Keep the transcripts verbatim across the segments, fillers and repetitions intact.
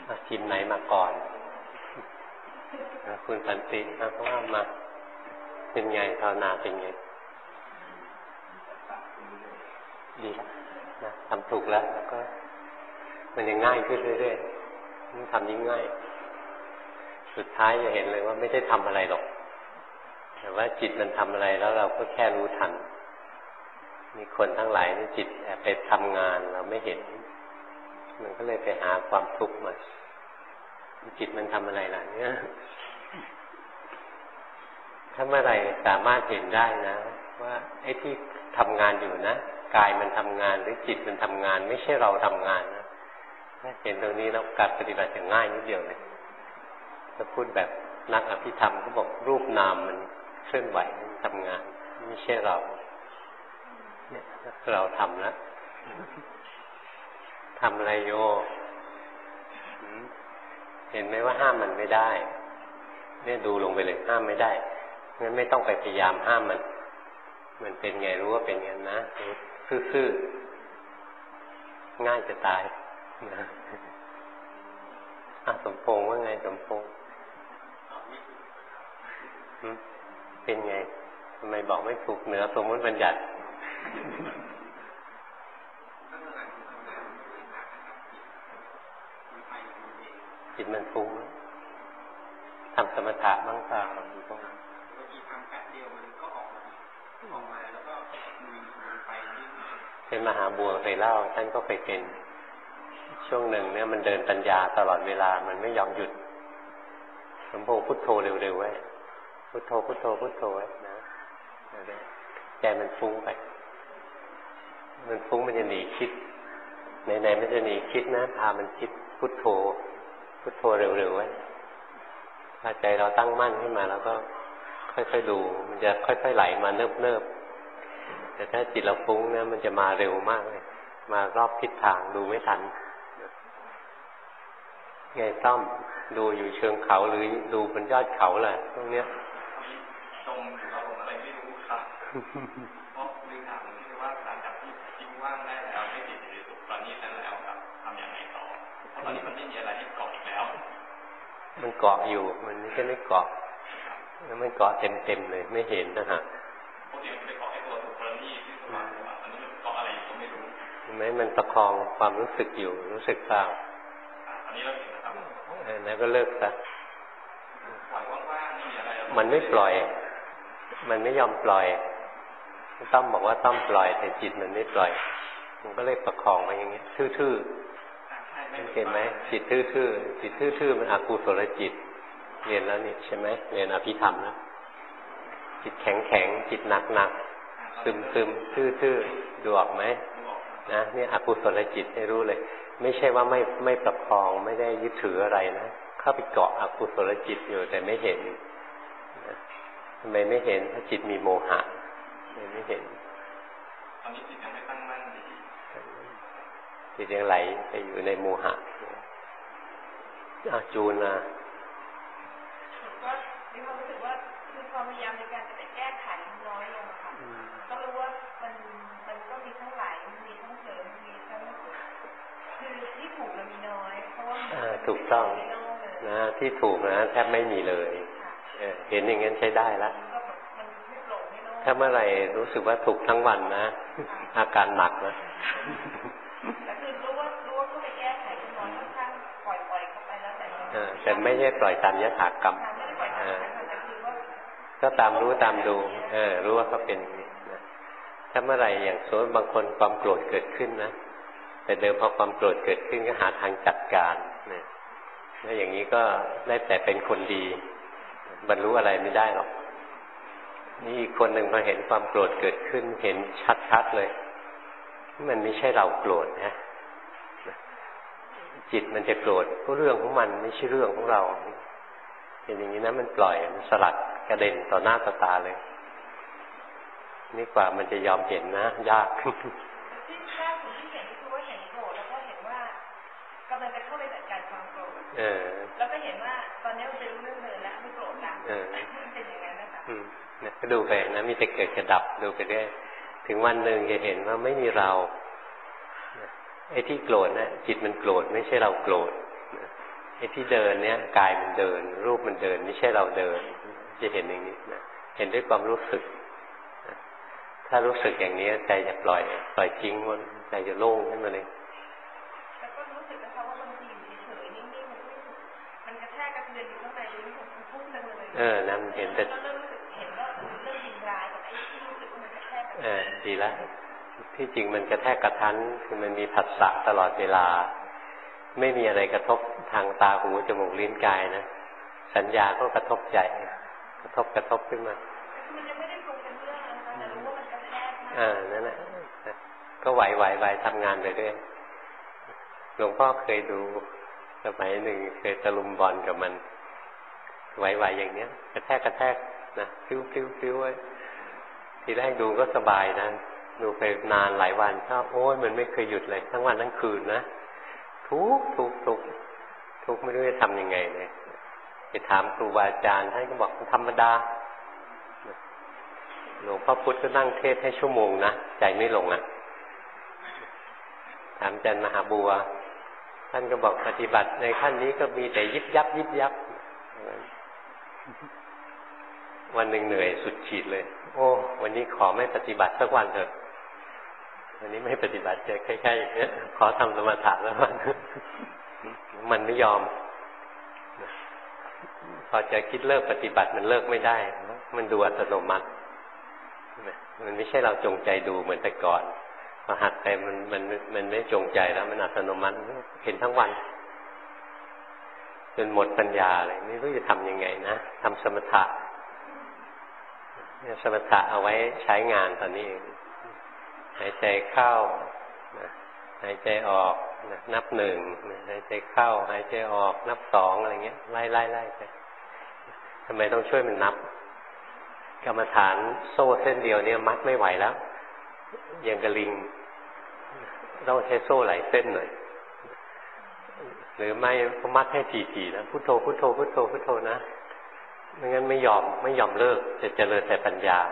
ทีมไหนมาก่อนคุณสันตินะเพราะว่ามาเป็นไงภาวนาเป็นไงดีแล้วนะทำถูกแล้วแล้วก็มันยังง่ายขึ้นเรื่อยๆมันทำยิ่งง่ายสุดท้ายจะเห็นเลยว่าไม่ได้ทำอะไรหรอกแต่ว่าจิตมันทำอะไรแล้วเราก็แค่รู้ทันมีคนทั้งหลายนี่จิตแอบไปทำงานเราไม่เห็นมันก็เลยไปหาความทุกข์มาจิตมันทำอะไรล่ะเนี่ยถ้าเมื่อไหร่สามารถเห็นได้นะว่าไอ้ที่ทำงานอยู่นะกายมันทำงานหรือจิตมันทำงานไม่ใช่เราทำงานนะถ้าเห็นตรงนี้แล้วการปฏิบัติจะง่ายนิดเดียวเลยถ้าพูดแบบนักอภิธรรมก็บอกรูปนามมันเคลื่อนไหวมันทำงานไม่ใช่เราเนี่ยเราทำแล้วทำอะไรโยเห็นไหมว่าห้ามมันไม่ได้เนี่ยดูลงไปเลยห้ามไม่ได้งั้นไม่ต้องไปพยายามห้ามมันมันเป็นไงรู้ว่าเป็นอย่างนั้นนะซื่อๆง่ายจะตายนะอ่ะสมพงษ์ว่าไงสมพงษ์เป็นไงทำไมบอกไม่ถูกเหนือสมมติบัญญัติจิตมันฟุ้งทำสมถะบ้างเปล่าเป็นมหาบัวเคยเล่าท่านก็ไปเป็นช่วงหนึ่งเนี่ยมันเดินปัญญาตลอดเวลามันไม่ยอมหยุดสมพงษ์พุทโธเร็วๆไว้พุทโธพุทโธพุทโธไว้นะใจมันฟุ้งไปมันฟุ้งมันจะหนีคิดไหนๆมันจะหนีคิดนะพามันคิดพุทโธพุทโธเร็วๆไว้ถ้าใจเราตั้งมั่นขึ้นมาแล้วก็ค่อยๆดูมันจะค่อยๆไหลมาเนิบๆแต่ถ้าจิตเราฟุ้งนะมันจะมาเร็วมากเลยมารอบทิศทางดูไม่ทันไงต้อมดูอยู่เชิงเขาหรือดูบนยอดเขาแหละตรงเนี้ยตรงเราผมอะไรไม่รู้ครับเพราะลืมถามที่ว่าหลังจากที่ทิ้งว่างได้แล้วไม่ติดอยู่ในสุขตอนนี้นั้นแล้วครับทำอย่างไรต่อเพราะตอนนี้มันไม่มีอะไรให้เกาะอีกแล้วมันเกาะอยู่มันไม่ใช่ไม่เกาะแล้วมันเกาะเต็มๆเลยไม่เห็นนะฮะพวกนี้มันไปเกาะไอ้ตัวสุขตอนนี้ที่สว่างอันนี้มันเกาะอะไรอยู่ก็ไม่รู้เห็นไหมมันประคองความรู้สึกอยู่รู้สึกเปล่าอันนี้เราเห็นนะครับแล้วก็เลิกซะปล่อยว่างๆนี่มีอะไรมันไม่ปล่อยมันไม่ยอมปล่อยต้อมบอกว่าต้อมปล่อยแต่จิตมันไม่ปล่อยมันก็เลยประคองไปอย่างเงี้ยทื่อๆเห็นไหมจิตทื่อๆจิตทื่อๆมันอกุศลจิตเรียนแล้วนี่ใช่ไหมเรียนอภิธรรมนะจิตแข็งๆจิตหนักๆซึมๆทื่อๆดูออกไหมนะนี่อกุศลจิตให้รู้เลยไม่ใช่ว่าไม่ไม่ประคองไม่ได้ยึดถืออะไรนะเข้าไปเกาะอกุศลจิตอยู่แต่ไม่เห็นทำไมไม่เห็นเพราะจิตมีโมหะเลยไม่เห็นตอนนี้จิตยังไม่ตั้งมั่นดีจิตยังไหลไปอยู่ในโมหะอาจูนนะก็มีความรู้สึกว่าคือความพยายามในการจะไปแก้ไขน้อยลงค่ะก็รู้ว่ามันมันก็มีทั้งไหลมีทั้งเผลอมีทั้งคือที่ถูกมันมีน้อยเพราะว่าถูกต้องนะที่ถูกนะแทบไม่มีเลยเห็นอย่างนั้นใช้ได้แล้วถ้าเมื่อไหร่รู้สึกว่าถูกทั้งวันนะอาการหนักนะแต่คือรู้ว่ารู้ว่าก็ไปแก้ไขน้อยค่อนข้างปล่อยปล่อยเข้าไปแล้วแต่แต่ไม่ใช่ปล่อยตามยถากรรมก็ตามรู้ตามดูเออรู้ว่าเขาเป็นถ้าเมื่อไหร่อย่างสมมติบางคนความโกรธเกิดขึ้นนะแต่เดิมพอความโกรธเกิดขึ้นก็หาทางจัดการนะแล้วอย่างนี้ก็ได้แต่เป็นคนดีบรรลุอะไรไม่ได้หรอกนี่อีกคนหนึ่งพอเห็นความโกรธเกิดขึ้นเห็นชัดๆเลยมันไม่ใช่เราโกรธนะจิตมันจะโกรธก็เรื่องของมันไม่ใช่เรื่องของเราเห็นอย่างนี้นะมันปล่อยมันสลัดกระเด็นต่อหน้าต่อตาเลยนี่กว่ามันจะยอมเห็นนะยากที่แรกที่เห็นคือว่าเห็นโกรธแล้วก็เห็นว่ากำลังจะเข้าไปจัดการความโกรธแล้วก็เห็นว่าตอนนี้มันเป็นเรื่องเลยแล้วไม่โกรธแล้วเป็นอย่างนั้นนะคะเนี่ยก็ดูไปนะมีแต่เกิดกระดับดูไปเรื่อยถึงวันหนึ่งจะเห็นว่าไม่มีเราไอ้ที่โกรธนะจิตมันโกรธไม่ใช่เราโกรธอ้ที่เดินเนี่ยกายมันเดินรูปมันเดินไม่ใช่เราเดินจะเห็นอย่างนี้นะเห็นด้วยความรู้สึกถ้ารู้สึกอย่างนี้ใจจะปล่อยปล่อยทิ้งมันใจจะโล่งขึ้นมาเลยแล้วก็รู้สึกนะคะว่าบางทีอยู่เฉยๆนิ่งๆมันไม่สุขมันกระแทกกระเทือนอยู่ข้างในนี้ผมพุ่งเลยเออนั่นเห็นแต่ก็เริ่มรู้สึกเห็นว่าเริ่มยินร้ายกับไอ้ที่รู้สึกว่ามันกระแทกเออดีแล้วที่จริงมันกระแทกกระทันคือมันมีผัสสะตลอดเวลาไม่มีอะไรกระทบทางตาหูจมูกลิ้นกายนะสัญญาก็กระทบใจกระทบกระทบขึ้นมามันจะไม่ได้ปรุงเป็นเรื่องนะคะแต่รู้ว่ามันกระแทกมากอ่านั่นแหละก็ไหวไหวไหวทำงานไปเรื่อยหลวงพ่อเคยดูสมัยหนึ่งเคยตะลุมบอลกับมันไหวไหวอย่างเนี้ยกระแทกกระแทกนะฟิวฟิวฟิวไว้ทีแรกดูก็สบายนะดูไปนานหลายวันชอบโอ้ยมันไม่เคยหยุดเลยทั้งวันทั้งคืนนะทุกทุกทุกทุกไม่รู้จะทำยังไงเลยไปถามครูบาอาจารย์ท่านก็บอกธรรมดาหลวงพ่อพุธก็นั่งเทศให้ชั่วโมงนะใจไม่ลงอ่ะถามอาจารย์มหาบัวท่านก็บอกปฏิบัติในขั้นนี้ก็มีแต่ยิบยับยิบยับวันหนึ่งเหนื่อยสุดขีดเลยโอ้วันนี้ขอไม่ปฏิบัติสักวันเถอะวันนี้ไม่ปฏิบัติจะใกล้ๆอย่างนี้ขอทำสมถะแล้วมันมันไม่ยอมพอจะคิดเลิกปฏิบัติมันเลิกไม่ได้มันดูอัตโนมัติมันไม่ใช่เราจงใจดูเหมือนแต่ก่อนพอหัดไปมันมันมันไม่จงใจแล้วมันอัตโนมัติเห็นทั้งวันจนหมดปัญญาเลยไม่รู้จะทำยังไงนะทำสมถะสมถะเอาไว้ใช้งานตอนนี้เองหายใจเข้าหายใจออกนับหนึ่งหายใจเข้าหายใจออกนับสองอะไรเงี้ยไล่ไล่ไล่ไปทำไมต้องช่วยมันนับกรรมฐานโซ่เส้นเดียวเนี่ยมัดไม่ไหวแล้วยังกระลิงต้องใช้โซ่หลายเส้นหน่อยหรือไม่ก็มัดให้ถี่ๆนะพุทโธพุทโธพุทโธพุทโธนะไม่งั้นไม่ยอมไม่ยอมเลิกจะเจริญแต่ปัญญา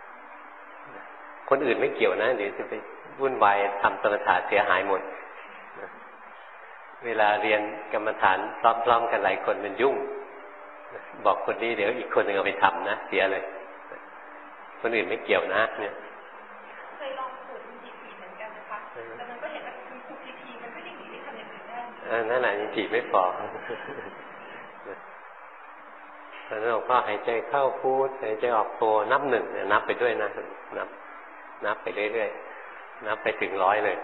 คนอื่นไม่เกี่ยวนะเดี๋ยวจะไปวุ่นวายทำสมถะเสียหายหมดเวลาเรียนกรรมฐานพร้อมๆกันหลายคนมันยุ่งบอกคนนี้เดี๋ยวอีกคนหนึ่งเอาไปทำนะเสียเลยคนอื่นไม่เกี่ยวนะเนี่ยเคยลองฝึกจิตผีเหมือนกันนะคะแต่มันก็เห็นว่ามันฝึกจิตผีมันก็ยังหนีได้ทำอย่างอื่นได้นั่นแหละจิตไม่พอตอนนั้นหลวงพ่อหายใจเข้าพุทหายใจออกโทนับหนึ่งเนี่ยนับไปด้วยนะนับนับไปเรื่อยๆนับไปถึงร้อยเลย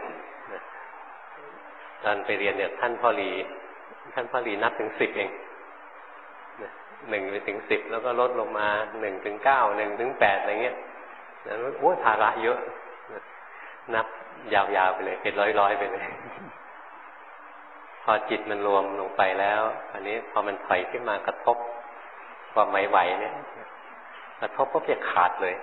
ตอนไปเรียนเนี่ยท่านพ่อรีท่านพ่อรีนับถึงสิบเองหนึ่งไปถึงสิบแล้วก็ลดลงมาหนึ่งถึงเก้าหนึ่งถึงแปดอะไรเงี้ยนั้นโอ้ภาระเยอะนับยาวๆไปเลยเป็นร้อยๆไปเลยพอจิตมันรวมลงไปแล้วอันนี้พอมันถอยขึ้นมากระทบความไหวๆเนี่ยกระทบก็จะขาดเลย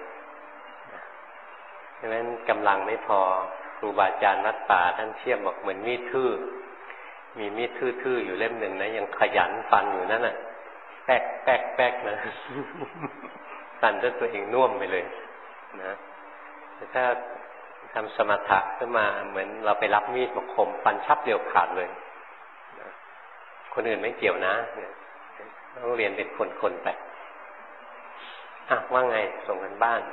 เพราะฉะนั้นกำลังไม่พอครูบาอาจารย์วัดป่าท่านเทียบบอกเหมือนมีดทื่อมีมีดทื่อๆอยู่เล่มหนึ่งนะยังขยันฟันอยู่นั่นน่ะแป๊กแป๊กแป๊กนะฟันจนตัวเองน่วมไปเลยนะแต่ถ้าทำสมถะขึ้นมาเหมือนเราไปรับมีดมาคมฟันชับเดียวขาดเลยนะคนอื่นไม่เกี่ยวนะต้องเรียนเป็นคนๆไปอ่ะว่าไงส่งกันบ้าน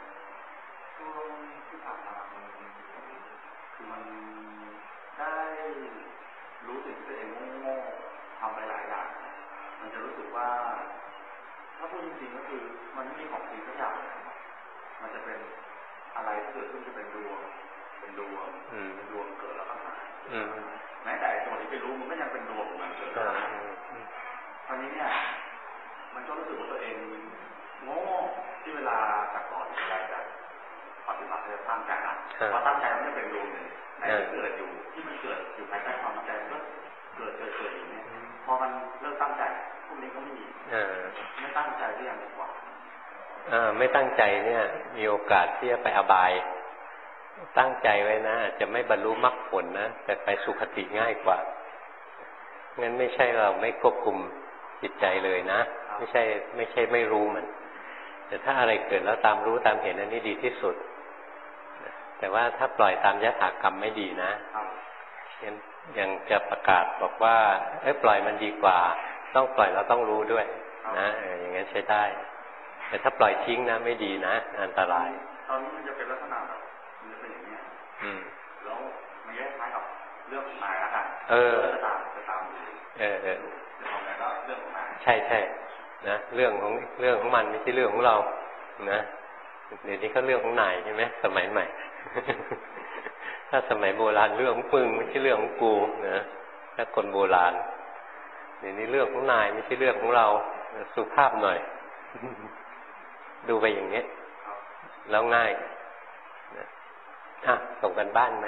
มันได้รู้สึกตัวเองโง่ๆทำไปหลายอย่างมันจะรู้สึกว่าถ้าพูดจริงๆก็คือมันไม่มีของจริงสักอย่างมันจะเป็นอะไรที่เกิดขึ้นจะเป็นดวงเป็นดวงเป็นดวงเกิดแล้วก็หายแม้แต่ตัวที่ไปรู้มันก็ยังเป็นดวงเหมือนเกิดตอนนี้เนี่ยมันก็รู้สึกว่าตัวเองโง่ที่เวลาแต่ก่อนอะไรจะปฏิบัติจะตั้งใจนะเพราะตั้งใจมันจะเป็นดวงหนึ่งแต่ที่เกิดอยู่ที่มันเกิดอยู่ภายใต้ความตั้งใจก็เกิดเกิดเกิดอย่างนี้พอมันเลิกตั้งใจพวกนี้ก็ไม่มีไม่ตั้งใจที่ยังดีกว่าไม่ตั้งใจเนี่ยมีโอกาสที่จะไปอบายตั้งใจไว้นะจะไม่บรรลุมรรคผลนะแต่ไปสุคติง่ายกว่างั้นไม่ใช่เราไม่ควบคุมจิตใจเลยนะไม่ใช่ไม่ใช่ไม่รู้มันแต่ถ้าอะไรเกิดแล้วตามรู้ตามเห็นอันนี้ดีที่สุดแต่ว่าถ้าปล่อยตามยถากรรมไม่ดีนะงั้นยังจะประกาศบอกว่าเอ้ยปล่อยมันดีกว่าต้องปล่อยเราต้องรู้ด้วยนะเอออย่างนั้นใช้ได้แต่ถ้าปล่อยทิ้งนะไม่ดีนะอันตรายตอนนี้มันจะเป็นลักษณะแบบมันจะเป็นอย่างนี้อืมแล้วมันแยกคล้ายกับเรื่องของนายแล้วกันเออจะตามจะตามเออเออจะทำอะไรก็เรื่องของนายใช่ใช่นะเรื่องของเรื่องของมันไม่ใช่เรื่องของเรานะเดี๋ยวนี้ก็เรื่องของนายใช่ไหมสมัยใหม่ ถ้าสมัยโบราณเรื่องของปึงไม่ใช่เรื่องของกูนะถ้าคนโบราณเดี๋ยวนี้เรื่องของนายไม่ใช่เรื่องของเราสุภาพหน่อย ดูไปอย่างนี้แล้วง่ายนะอ่ะส่งกันบ้านไหม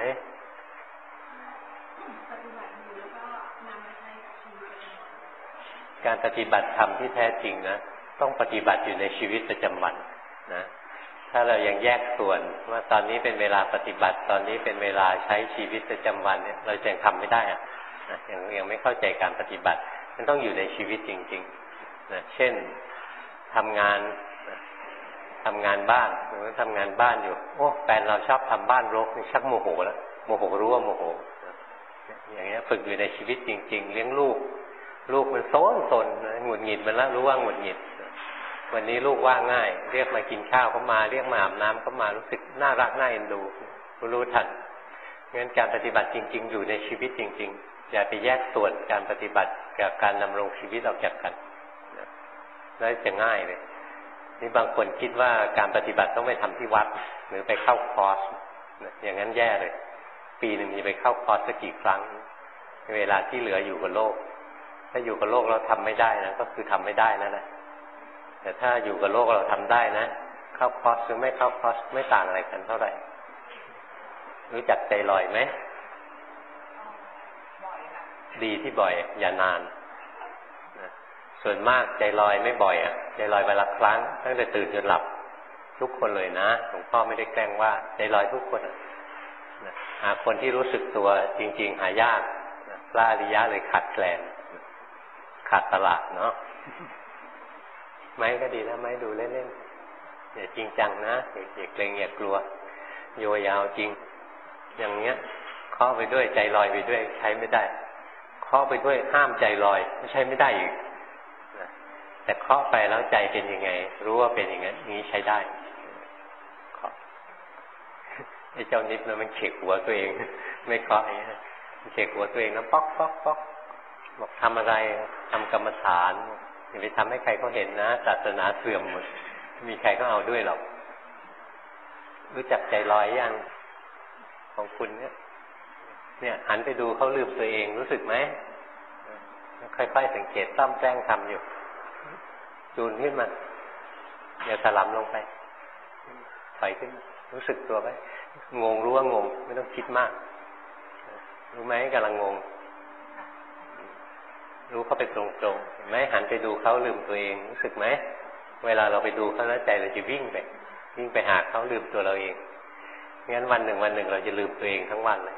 การปฏิบัติธรรมที่แท้จริงนะต้องปฏิบัติอยู่ในชีวิตประจำวันนะถ้าเรายังแยกส่วนว่าตอนนี้เป็นเวลาปฏิบัติตอนนี้เป็นเวลาใช้ชีวิตประจำวันเนี่ยเราจะยังทำไม่ได้อะนะยังยังไม่เข้าใจการปฏิบัติมันต้องอยู่ในชีวิตจริงๆนะเช่นทำงานนะทำงานบ้านหรือทำงานบ้านอยู่โอ้แฟนเราชอบทำบ้านรกนี่ชักโมโหแล้วโมโหรู้ว่าโมโหนะอย่างเงี้ยฝึกอยู่ในชีวิตจริงๆเลี้ยงลูกลูกมันโซนโซนหงุดหงิดมันแล้วรู้ว่าหงุดหงิดวันนี้ลูกว่าง่ายเรียกมากินข้าวเขามาเรียกมาอาบน้ำเขามารู้สึกน่ารักน่าเอ็นดูรู้ทันงั้นการปฏิบัติจริงๆอยู่ในชีวิตจริงๆอย่าไปแยกส่วนการปฏิบัติกับการดำรงชีวิตออกจากกันแล้วจะง่ายเลยนี่บางคนคิดว่าการปฏิบัติต้องไปทำที่วัดหรือไปเข้าคอร์สอย่างนั้นแย่เลยปีหนึ่งมีไปเข้าคอร์สสักกี่ครั้งเวลาที่เหลืออยู่กับโลกถ้าอยู่กับโลกเราทำไม่ได้นะก็คือทำไม่ได้นั่นแหละแต่ถ้าอยู่กับโลกเราทำได้นะเข้าคอร์สหรือไม่เข้าคอร์สไม่ต่างอะไรกันเท่าไหร่รู้จักใจลอยไหมดีที่บ่อยอย่านานนะส่วนมากใจลอยไม่บ่อยอ่ะใจลอยวันละครั้งตั้งแต่ตื่นจนหลับทุกคนเลยนะหลวงพ่อไม่ได้แกล้งว่าใจลอยทุกคนนะหาคนที่รู้สึกตัวจริงๆหายากนะพระอริยะเลยขาดแคลนขาดตลาดเนาะไม้ก็ดีนะไม้ดูเล่นๆอย่าจริงจังนะอย่าเกรงอย่ากลัวโยยาวจริงอย่างเงี้ยเคาะไปด้วยใจลอยไปด้วยใช้ไม่ได้เคาะไปด้วยห้ามใจลอยไม่ใช้ไม่ได้อีกนะแต่เคาะไปแล้วใจเป็นยังไงรู้ว่าเป็นอย่างนั้นนี้ใช้ได้เคาะไอ้เจ้านิดนะมันเข็กหัวตัวเองไม่เคาะอย่างเงี้ยมันเข็กหัวตัวเองนะป๊อกป๊อกป๊อกบอกทำอะไรทำกรรมฐานอย่าไปทำให้ใครเขาเห็นนะศาสนาเสื่อมหมดมีใครเขาเอาด้วยหรอกรู้จักใจลอยยังของคุณเนี่ยเนี่ยหันไปดูเขาลืมตัวเองรู้สึกไหมค่อยๆสังเกตต้อมแกล้งทำอยู่จูนขึ้นมาอย่าถลำลงไปถอยขึ้นรู้สึกตัวไหมงงรู้ว่างงไม่ต้องคิดมากรู้ไหมกำลังงงรู้เข้าไปตรงๆเห็นไหมหันไปดูเขาลืมตัวเองรู้สึกไหมเวลาเราไปดูเขาแล้วใจเราจะวิ่งไปวิ่งไปหาเขาลืมตัวเราเองงั้นวันหนึ่งวันหนึ่งเราจะลืมตัวเองทั้งวันเลย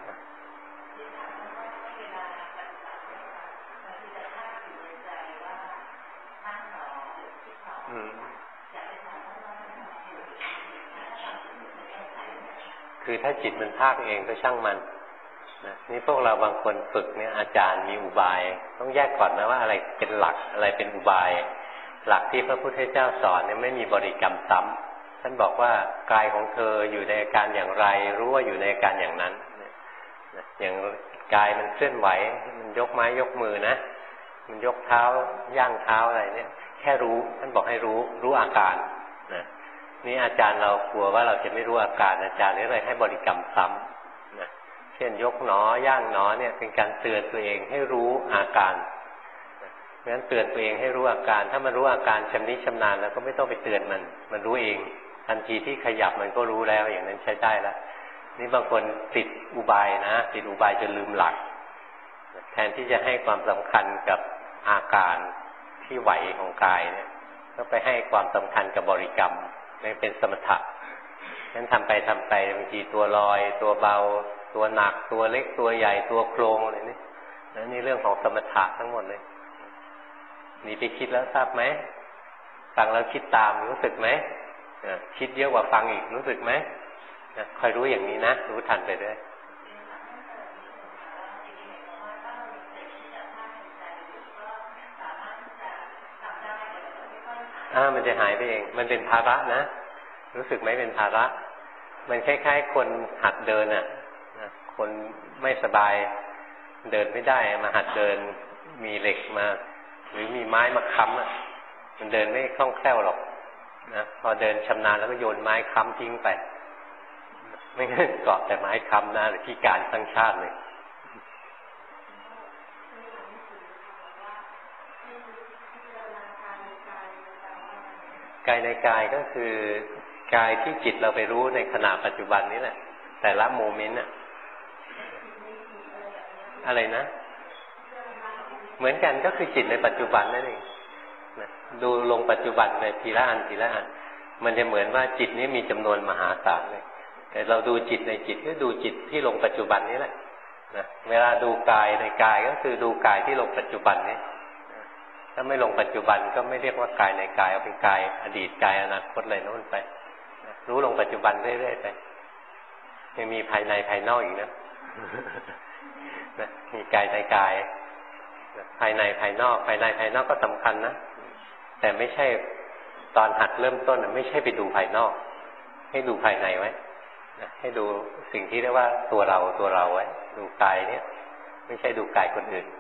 คือถ้าจิตมันพากเองก็ช่างมันนะนี่พวกเราบางคนฝึกเนี่ยอาจารย์มีอุบายต้องแยกก่อนนะว่าอะไรเป็นหลักอะไรเป็นอุบายหลักที่พระพุทธเจ้าสอนเนี่ยไม่มีบริกรรมซ้ำท่านบอกว่ากายของเธออยู่ในอาการอย่างไรรู้ว่าอยู่ในอาการอย่างนั้นอย่างกายมันเคลื่อนไหวมันยกไม้ยกมือนะมันยกเท้าย่างเท้าอะไรเนี่ยแค่รู้ท่านบอกให้รู้รู้อาการนะนี่อาจารย์เรากลัวว่าเราจะไม่รู้อาการอาจารย์เลยให้บริกรรมซ้ำนะเช่นยกหนอย่างหนอเนี่ยเป็นการเตือนตัวเองให้รู้อาการเพราะฉะนั้นเตือนตัวเองให้รู้อาการถ้ามันรู้อาการชำนิชำนาญแล้วก็ไม่ต้องไปเตือนมันมันรู้เองทันทีที่ขยับมันก็รู้แล้วอย่างนั้นใช้ได้แล้วนี่บางคนติดอุบายนะติดอุบายจนลืมหลักแทนที่จะให้ความสำคัญกับอาการที่ไหวของกายเนี่ยก็ไปให้ความสำคัญกับบริกรรมนี่เป็นสมถะนั้นทำไปทำไปบางทีตัวลอยตัวเบาตัวหนักตัวเล็กตัวใหญ่ตัวโครงอะไรนี่นี่เรื่องของสมถะทั้งหมดเลยนี่ไปคิดแล้วทราบไหมฟังแล้วคิดตามรู้สึกไหมคิดเยอะกว่าฟังอีกรู้สึกไหมคอยรู้อย่างนี้นะรู้ทันไปด้วยอ่ามันจะหายไปเองมันเป็นภาระนะรู้สึกไหมเป็นภาระมันคล้ายๆคนหัดเดินอ่ะคนไม่สบายเดินไม่ได้มาหัดเดินมีเหล็กมาหรือมีไม้มาค้ำอ่ะมันเดินไม่คล่องแคล่วหรอกนะพอเดินชำนาญแล้วก็โยนไม้ค้ำทิ้งไปไม่งั้นเกาะแต่ไม้ค้ำนะหรือพิการทั้งชาติเลยกายในกายก็คือกายที่จิตเราไปรู้ในขณะปัจจุบันนี้แหละแต่ละโมเมนต์อะอะไรนะเหมือนกันก็คือจิตในปัจจุบันนั่นเองนะดูลงปัจจุบันไปทีละอันทีละอันมันจะเหมือนว่าจิตนี้มีจำนวนมหาศาลเลยแต่เราดูจิตในจิตก็ดูจิตที่ลงปัจจุบันนี้แหละนะเวลาดูกายในกายก็คือดูกายที่ลงปัจจุบันนี้ถ้าไม่ลงปัจจุบันก็ไม่เรียกว่ากายในกายเอาเป็นกายอดีตกายอนาคตอะไรโน่นไปรู้ลงปัจจุบันเรื่อยๆไปยังมีภายในภายนอกอีกนะนะมีกายในกายภายในภายนอกภายในภายนอกก็สำคัญนะแต่ไม่ใช่ตอนหัดเริ่มต้นไม่ใช่ไปดูภายนอกให้ดูภายในไว้นะให้ดูสิ่งที่เรียกว่าตัวเราตัวเราไว้ดูกายเนี้ยไม่ใช่ดูกายคนอื่น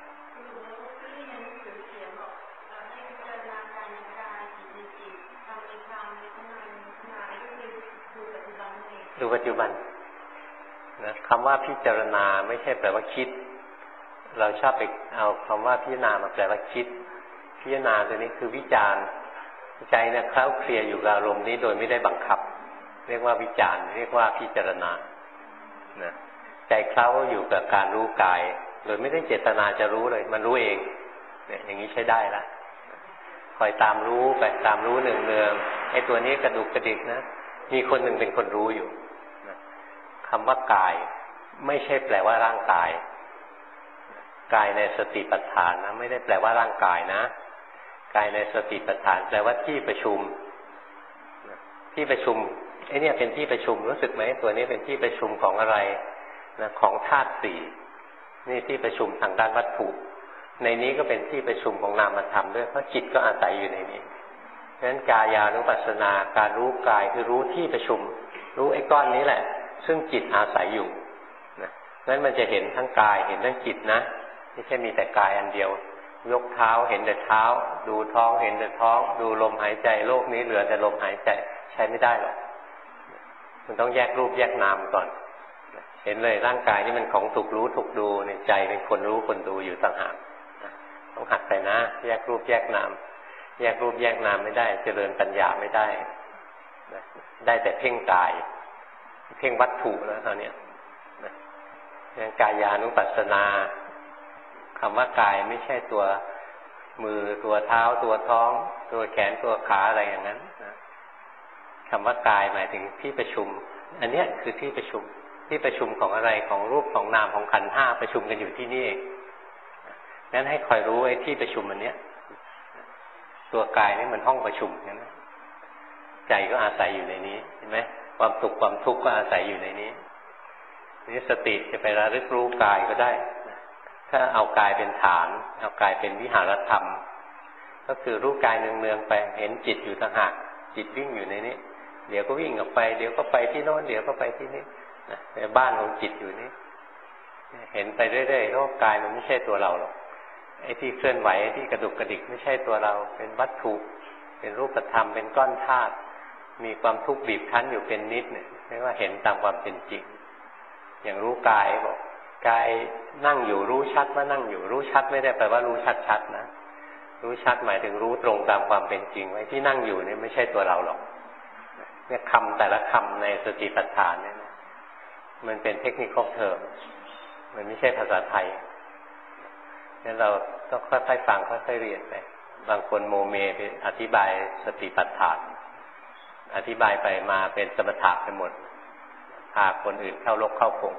ดูปัจจุบันนะคำว่าพิจารณาไม่ใช่แปลว่าคิดเราชอบไปเอาคำว่าพิจารณามาแปลว่าคิดพิจารณาตัวนี้คือวิจารณ์ใจเนี่ยเคล้าเคลียอยู่กับอารมณ์นี้โดยไม่ได้บังคับเรียกว่าวิจารณ์เรียกว่าพิจารณานะใจเคล้าอยู่กับการรู้กายโดยไม่ได้เจตนาจะรู้เลยมันรู้เองเนี่ยอย่างนี้ใช้ได้ละคอยตามรู้ไปตามรู้เนืองๆไอ้ตัวนี้กระดุกกระดิกนะมีคนหนึ่งเป็นคนรู้อยู่คำว่ากายไม่ใช่แปลว่าร่างกายกายในสติปัฏฐานนะไม่ได้แปลว่าร่างกายนะกายในสติปัฏฐานแปลว่าที่ประชุมที่ประชุมไอ้นี่เป็นที่ประชุมรู้สึกไหมตัวนี้เป็นที่ประชุมของอะไรนะของธาตุสี่นี่ที่ประชุมทางด้านวัตถุในนี้ก็เป็นที่ประชุมของนามธรรมด้วยเพราะจิตก็อาศัยอยู่ในนี้เพราะฉะนั้นกายานุปัสสนาการรู้กายคือรู้ที่ประชุมรู้ไอ้ก้อนนี้แหละซึ่งจิตอาศัยอยู่นะนั้นมันจะเห็นทั้งกายเห็นทั้งจิตนะไม่ใช่มีแต่กายอันเดียวยกเท้าเห็นแต่เท้าดูท้องเห็นแต่ท้องดูลมหายใจโลกนี้เหลือแต่ลมหายใจใช้ไม่ได้หรอกมันต้องแยกรูปแยกนามก่อนเห็นเลยร่างกายนี่มันของถูกรู้ถูกดูในใจเป็นคนรู้คนดูอยู่ต่างหากต้องหัดไปนะแยกรูปแยกนามแยกรูปแยกนามไม่ได้เจริญปัญญาไม่ได้ได้แต่เพ่งกายเพ่งวัตถุแล้วตอนนี้นะกายานุปัสสนาคำว่ากายไม่ใช่ตัวมือตัวเท้าตัวท้องตัวแขนตัวขาอะไรอย่างนั้นนะคำว่ากายหมายถึงที่ประชุมอันนี้คือที่ประชุมที่ประชุมของอะไรของรูปของนามของขันธ์ห้าประชุมกันอยู่ที่นี่เองงั้นให้คอยรู้ไอ้ที่ประชุมอันเนี้ยตัวกายนี่มันห้องประชุมงั้นใจก็อาศัยอยู่ในนี้เห็นไหมความสุขความทุกข์ก็อาศัยอยู่ในนี้นี่สติจะไประลึกรู้กายก็ได้ถ้าเอากายเป็นฐานเอากายเป็นวิหารธรรมก็คือรู้กายเนืองๆไปเห็นจิตอยู่ต่างหากจิตวิ่งอยู่ในนี้เดี๋ยวก็วิ่งออกไปเดี๋ยวก็ไปที่โน้นเดี๋ยวก็ไปที่นี่ในบ้านของจิตอยู่นี้เห็นไปเรื่อยๆโลกกายมันไม่ใช่ตัวเราหรอกไอ้ที่เคลื่อนไหวไอ้ที่กระดุกกระดิกไม่ใช่ตัวเราเป็นวัตถุเป็นรูปธรรมเป็นก้อนธาตุมีความทุกข์บีบคั้นอยู่เป็นนิดเนี่ยเรียกว่าเห็นตามความเป็นจริงอย่างรู้กายบอกกายนั่งอยู่รู้ชัดว่านั่งอยู่รู้ชัดไม่ได้แปลว่ารู้ชัดๆนะรู้ชัดหมายถึงรู้ตรงตามความเป็นจริงไว้ที่นั่งอยู่นี่ไม่ใช่ตัวเราหรอกเนี่ยคำแต่ละคำในสติปัฏฐานเนี่ยมันเป็นเทคนิคเทอมมันไม่ใช่ภาษาไทยงั้นเราต้องค่อยๆฟังค่อยๆเรียนไปบางคนโมเมไปอธิบายสติปัฏฐานอธิบายไปมาเป็นสมถะไปหมดพาคนอื่นเข้าลกเข้าพง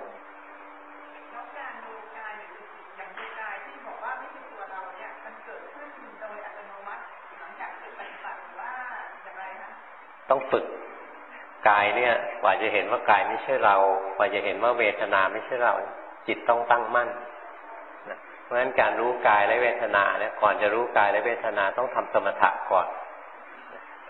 ต้องฝึกกายเนี่ยกว่าจะเห็นว่ากายไม่ใช่เรากว่าจะเห็นว่าเวทนาไม่ใช่เราจิตต้องตั้งมั่นนะเพราะฉะนั้นการรู้กายและเวทนาเนี่ยก่อนจะรู้กายและเวทนาต้องทำสมถะก่อน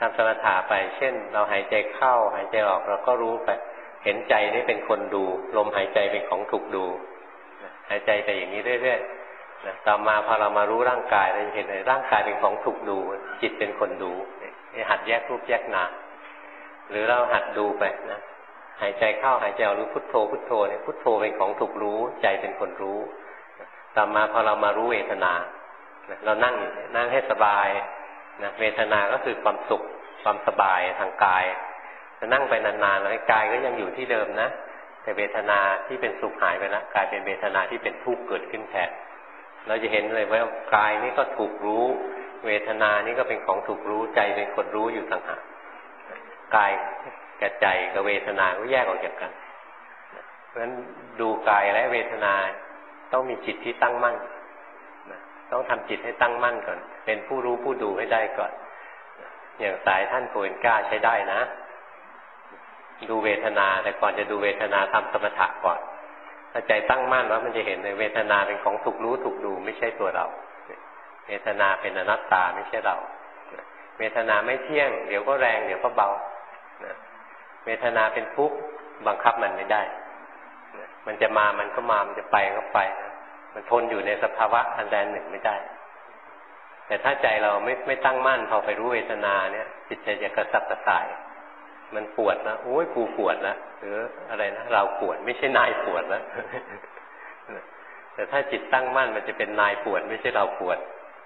ทำสมถะไปเช่นเราหายใจเข้าหายใจออกเราก็รู้ไปเห็นใจนี่เป็นคนดูลมหายใจเป็นของถูกดูหายใจไปอย่างนี้เรื่อยๆต่อมาพอเรามารู้ร่างกายเราจะเห็นเลยร่างกายเป็นของถูกดูจิตเป็นคนดูหัดแยกรูปแยกนามหรือเราหัดดูไปนะหายใจเข้าหายใจออกรู้พุทโธพุทโธเนี่ยพุทโธเป็นของถูกรู้ใจเป็นคนรู้ต่อมาพอเรามารู้เวทนาเรานั่งนั่งให้สบายนะเวทนาก็คือความสุขความสบายทางกายจะนั่งไปนานๆแล้วกายก็ยังอยู่ที่เดิมนะแต่เวทนาที่เป็นสุขหายไปแล้วกลายเป็นเวทนาที่เป็นทุกข์เกิดขึ้นแทนเราจะเห็นเลยว่ากายนี่ก็ถูกรู้เวทนานี่ก็เป็นของถูกรู้ใจเป็นคนรู้อยู่ต่างหากกายกับใจกับเวทนาก็แยกออกจากกันเพราะฉะนั้นดูกายและเวทนาต้องมีจิตที่ตั้งมั่นต้องทำจิตให้ตั้งมั่นก่อนเป็นผู้รู้ผู้ดูให้ได้ก่อนอย่างสายท่านโกเอนก้าใช้ได้นะดูเวทนาแต่ก่อนจะดูเวทนาทำสมถะก่อนถ้าใจตั้งมั่นแล้วมันจะเห็นในเวทนาเป็นของถูกรู้ถูกดูไม่ใช่ตัวเราเวทนาเป็นอนัตตาไม่ใช่เราเวทนาไม่เที่ยงเดี๋ยวก็แรงเดี๋ยวก็เบาเวทนาเป็นทุกข์บังคับมันไม่ได้มันจะมามันก็มามันจะไปก็ไปมันทนอยู่ในสภาวะอันใดหนึ่งไม่ได้แต่ถ้าใจเราไม่ไม่ตั้งมั่นพอไปรู้เวทนาเนี่ยจิตใจจะกระสับกระส่ายมันปวดนะโอ้ยกูปวดนะหรืออะไรนะเราปวดไม่ใช่นายปวดแล้ว แต่ถ้าจิตตั้งมั่นมันจะเป็นนายปวดไม่ใช่เราปวด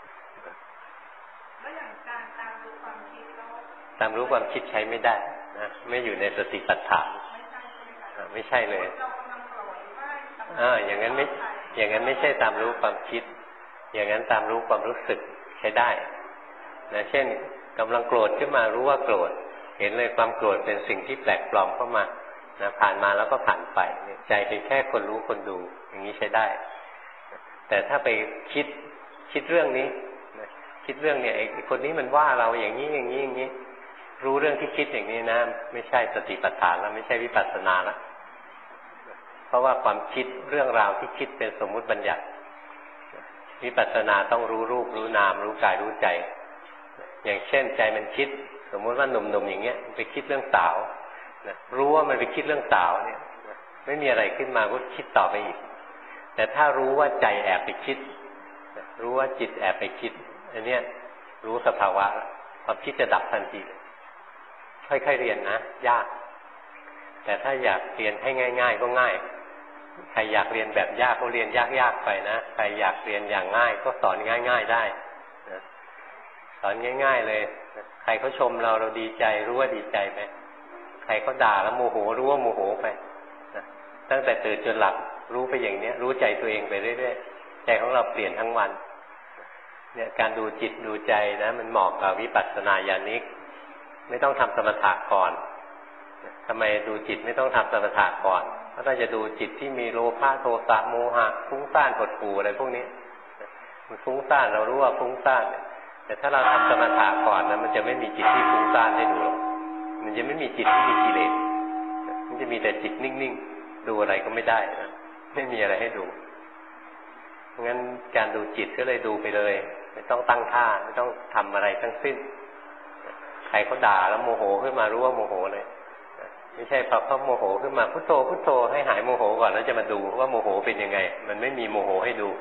แล้วอย่างการตามรู้ความคิดเราตามรู้ความคิดใช้ไม่ได้นะไม่อยู่ในสติปัฏฐานไม่ใช่เลยอ่าอย่างนั้นไม่อย่างนั้นไม่ใช่ตามรู้ความคิดอย่างนั้นตามรู้ความรู้สึกใช้ได้นะเช่นกำลังโกรธขึ้นมารู้ว่าโกรธเห็นเลยความโกรธเป็นสิ่งที่แปลกปลอมเข้ามานะผ่านมาแล้วก็ผ่านไปใจเป็นแค่คนรู้คนดูอย่างนี้ใช้ได้แต่ถ้าไปคิดคิดเรื่องนี้นะคิดเรื่องเนี่ยไอ้คนนี้มันว่าเราอย่างนี้อย่างนี้อย่างนี้รู้เรื่องที่คิดอย่างนี้นะไม่ใช่สติปัฏฐานแล้วไม่ใช่วิปัสสนาแล้วเพราะว่าความคิดเรื่องราวที่คิดเป็นสมมุติบัญญัติวิปัสสนาต้องรู้รูปรู้นามรู้กายรู้ใจอย่างเช่นใจมันคิดสมมุติว่าหนุ่มๆอย่างเงี้ยไปคิดเรื่องสาวนะรู้ว่ามันไปคิดเรื่องสาวเนี่ยไม่มีอะไรขึ้นมาก็คิดต่อไปอีกแต่ถ้ารู้ว่าใจแอบไปคิดรู้ว่าจิตแอบไปคิดอันเนี้ยรู้สภาวะความคิดจะดับทันทีค่อยๆเรียนนะยากแต่ถ้าอยากเรียนให้ง่ายๆก็ง่ายใครอยากเรียนแบบยากก็เรียนยากๆไปนะใครอยากเรียนอย่างง่ายก็สอนง่ายๆได้นะสอนง่ายๆเลยใครเขาชมเราเราดีใจรู้ว่าดีใจไปใครเขาด่าแล้วโมโหรู้ว่าโมโหไปนะตั้งแต่ตื่นจนหลับรู้ไปอย่างนี้รู้ใจตัวเองไปเรื่อยๆใจของเราเปลี่ยนทั้งวันเนี่ยการดูจิตดูใจนะมันเหมาะกับวิปัสสนาญาณิกไม่ต้องทำสมถะก่อนทำไมดูจิตไม่ต้องทำสมถะก่อนเพราะถ้าจะดูจิตที่มีโลภะโทสะโมหะฟุ้งซ่านหดหู่อะไรพวกนี้มันฟุ้งซ่านเรารู้ว่าฟุ้งซ่านแต่ถ้าเราทำสมถะก่อนนะมันจะไม่มีจิตที่ฟุ้งซ่านให้ดูมันจะไม่มีจิตที่มีกิเลสมันจะมีแต่จิตนิ่งๆดูอะไรก็ไม่ได้นะไม่มีอะไรให้ดูงั้นการดูจิตก็เลยดูไปเลยไม่ต้องตั้งท่าไม่ต้องทำอะไรทั้งสิ้นใครเขาด่าแล้วโมโหขึ้นมารู้ว่าโมโหเลยไม่ใช่พอเขาโมโหขึ้นมาพุทโธพุทโธให้หายโมโหก่อนแล้วจะมาดูว่าโมโหเป็นยังไงมันไม่มีโมโหให้ดู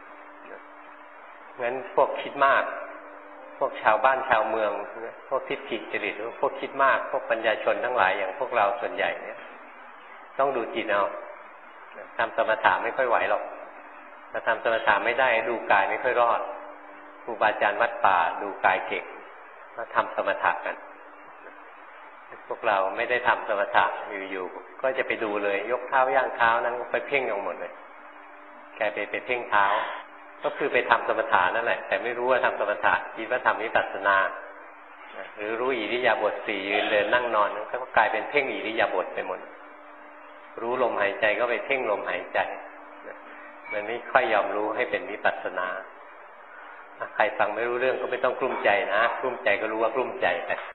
งั้นพวกคิดมากพวกชาวบ้านชาวเมืองพวกทิฏฐิจริตพวกคิดมากพวกปัญญาชนทั้งหลายอย่างพวกเราส่วนใหญ่เนี่ยต้องดูจิตเอาทำสมถะไม่ค่อยไหวหรอกถ้าทำสมถะไม่ได้ดูกายไม่ค่อยรอดครูบาอาจารย์วัดป่าดูกายเก่งมาทำสมถะกันพวกเราไม่ได้ทำสมถะอยู่ๆก็จะไปดูเลยยกเท้าย่างเท้านั้นไปเพ่งเอาหมดเลยแกไปไปเพ่งเท้าก็คือไปทำสมถะนั่นแหละแต่ไม่รู้ว่าทำสมถะคิดว่าทำวิปัสสนาหรือรู้อิริยาบถสี่ยืนเดินนั่งนอนก็กลายเป็นเพ่งอิริยาบถไปหมดรู้ลมหายใจก็ไปเพ่งลมหายใจมันไม่ค่อยยอมรู้ให้เป็นวิปัสสนาใครฟังไม่รู้เรื่องก็ไม่ต้องกลุ้มใจนะกลุ้มใจก็รู้ว่ากลุ้มใจไป